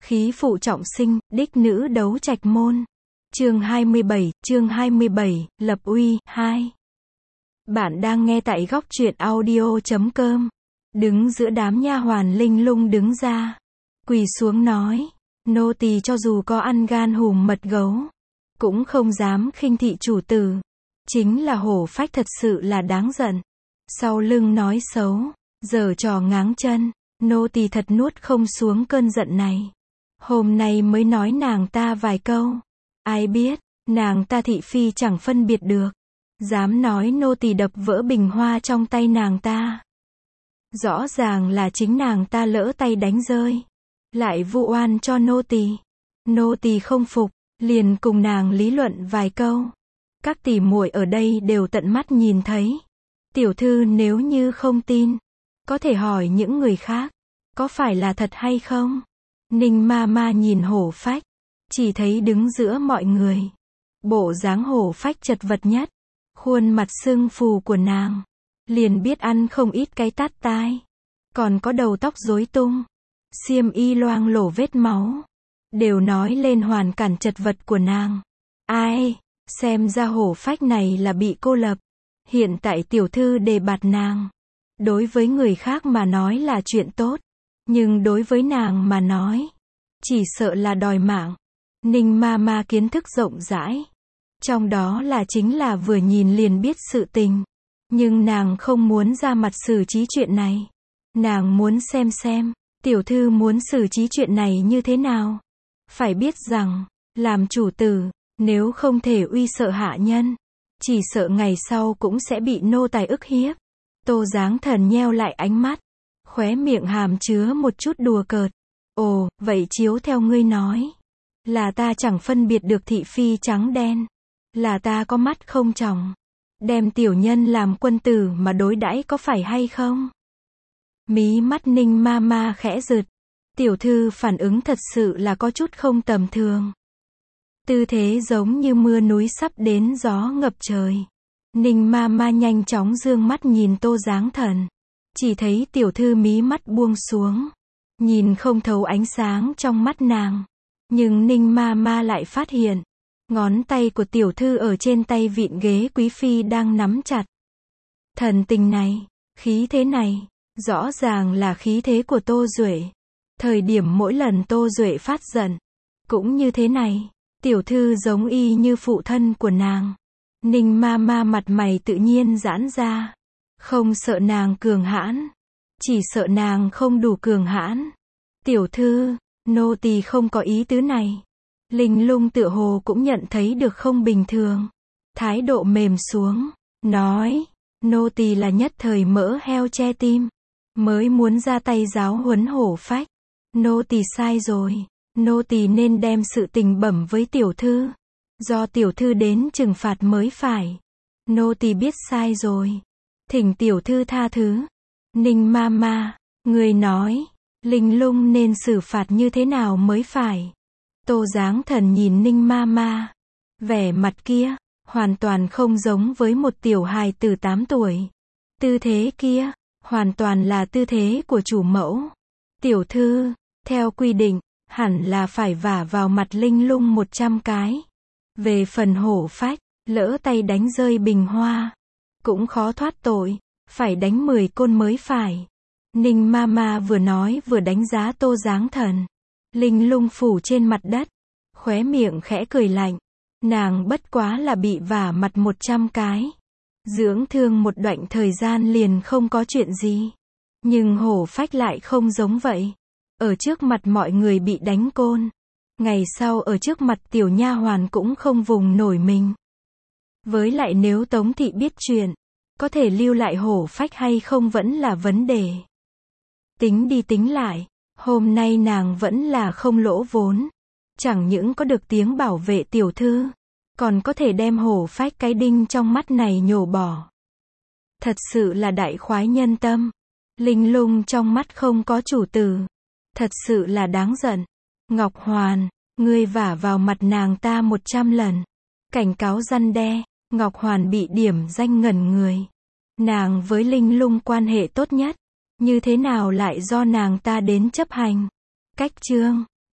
Khí phụ trọng sinh, đích nữ đấu trạch môn. Chương 27, lập uy, 2. Bạn đang nghe tại góc truyện audio.com. Đứng giữa đám nha hoàn Linh Lung đứng ra, quỳ xuống nói, nô tỳ cho dù có ăn gan hùm mật gấu, cũng không dám khinh thị chủ tử. Chính là hổ phách thật sự là đáng giận. Sau lưng nói xấu, giở trò ngáng chân, nô tỳ thật nuốt không xuống cơn giận này. Hôm nay mới nói nàng ta vài câu. Ai biết, nàng ta thị phi chẳng phân biệt được. Dám nói nô tỳ đập vỡ bình hoa trong tay nàng ta. Rõ ràng là chính nàng ta lỡ tay đánh rơi. Lại vu oan cho nô tỳ. Nô tỳ không phục, liền cùng nàng lý luận vài câu. Các tỷ muội ở đây đều tận mắt nhìn thấy. Tiểu thư nếu như không tin, có thể hỏi những người khác, có phải là thật hay không? Ninh ma ma nhìn hổ phách, chỉ thấy đứng giữa mọi người, bộ dáng hổ phách chật vật nhất, khuôn mặt sưng phù của nàng, liền biết ăn không ít cái tát tai, còn có đầu tóc rối tung, xiêm y loang lổ vết máu, đều nói lên hoàn cảnh chật vật của nàng. Ai, xem ra hổ phách này là bị cô lập, hiện tại tiểu thư đề bạt nàng, đối với người khác mà nói là chuyện tốt, nhưng đối với nàng mà nói, chỉ sợ là đòi mạng. Ninh ma ma kiến thức rộng rãi, trong đó là chính là vừa nhìn liền biết sự tình, nhưng nàng không muốn ra mặt xử trí chuyện này. Nàng muốn xem, tiểu thư muốn xử trí chuyện này như thế nào. Phải biết rằng, làm chủ tử, nếu không thể uy sợ hạ nhân, chỉ sợ ngày sau cũng sẽ bị nô tài ức hiếp. Tô Giáng Thần nheo lại ánh mắt, khóe miệng hàm chứa một chút đùa cợt. Ồ, vậy chiếu theo ngươi nói, là ta chẳng phân biệt được thị phi trắng đen, là ta có mắt không tròng, đem tiểu nhân làm quân tử mà đối đãi có phải hay không? Mí mắt Ninh ma ma khẽ giật, tiểu thư phản ứng thật sự là có chút không tầm thường. Tư thế giống như mưa núi sắp đến gió ngập trời. Ninh ma ma nhanh chóng dương mắt nhìn Tô Giáng Thần, chỉ thấy tiểu thư mí mắt buông xuống, nhìn không thấu ánh sáng trong mắt nàng. Nhưng Ninh ma ma lại phát hiện, ngón tay của tiểu thư ở trên tay vịn ghế quý phi đang nắm chặt. Thần tình này, khí thế này, rõ ràng là khí thế của Tô Duệ. Thời điểm mỗi lần Tô Duệ phát giận, cũng như thế này, tiểu thư giống y như phụ thân của nàng. Ninh ma ma mặt mày tự nhiên giãn ra, không sợ nàng cường hãn, chỉ sợ nàng không đủ cường hãn. Tiểu thư, nô tỳ không có ý tứ này. Linh Lung tựa hồ cũng nhận thấy được không bình thường, thái độ mềm xuống, nói, nô tỳ là nhất thời mỡ heo che tim, mới muốn ra tay giáo huấn hổ phách. Nô tỳ sai rồi, nô tỳ nên đem sự tình bẩm với tiểu thư, do tiểu thư đến trừng phạt mới phải. Nô tỳ biết sai rồi, thỉnh tiểu thư tha thứ. Ninh ma ma, người nói, Linh Lung nên xử phạt như thế nào mới phải? Tô Giáng Thần nhìn Ninh ma ma, vẻ mặt kia, hoàn toàn không giống với một tiểu hài tử 8 tuổi. Tư thế kia, hoàn toàn là tư thế của chủ mẫu. Tiểu thư, theo quy định, hẳn là phải vả vào mặt Linh Lung 100 cái. Về phần hổ phách, lỡ tay đánh rơi bình hoa, cũng khó thoát tội, phải đánh 10 côn mới phải. Ninh ma ma vừa nói vừa đánh giá Tô Giáng Thần. Linh Lung phủ trên mặt đất, khóe miệng khẽ cười lạnh. Nàng bất quá là bị vả mặt 100 cái. Dưỡng thương một đoạn thời gian liền không có chuyện gì. Nhưng hổ phách lại không giống vậy. Ở trước mặt mọi người bị đánh côn. Ngày sau ở trước mặt tiểu nha hoàn cũng không vùng nổi mình. Với lại nếu Tống thị biết chuyện, có thể lưu lại hổ phách hay không vẫn là vấn đề. Tính đi tính lại, hôm nay nàng vẫn là không lỗ vốn. Chẳng những có được tiếng bảo vệ tiểu thư, còn có thể đem hổ phách cái đinh trong mắt này nhổ bỏ. Thật sự là đại khoái nhân tâm. Linh Lung trong mắt không có chủ tử. Thật sự là đáng giận. Ngọc Hoàn, ngươi vả vào mặt nàng ta 100 lần. Cảnh cáo răn đe. Ngọc Hoàn bị điểm danh ngẩn người. Nàng với Linh Lung quan hệ tốt nhất, như thế nào lại do nàng ta đến chấp hành? Cách chương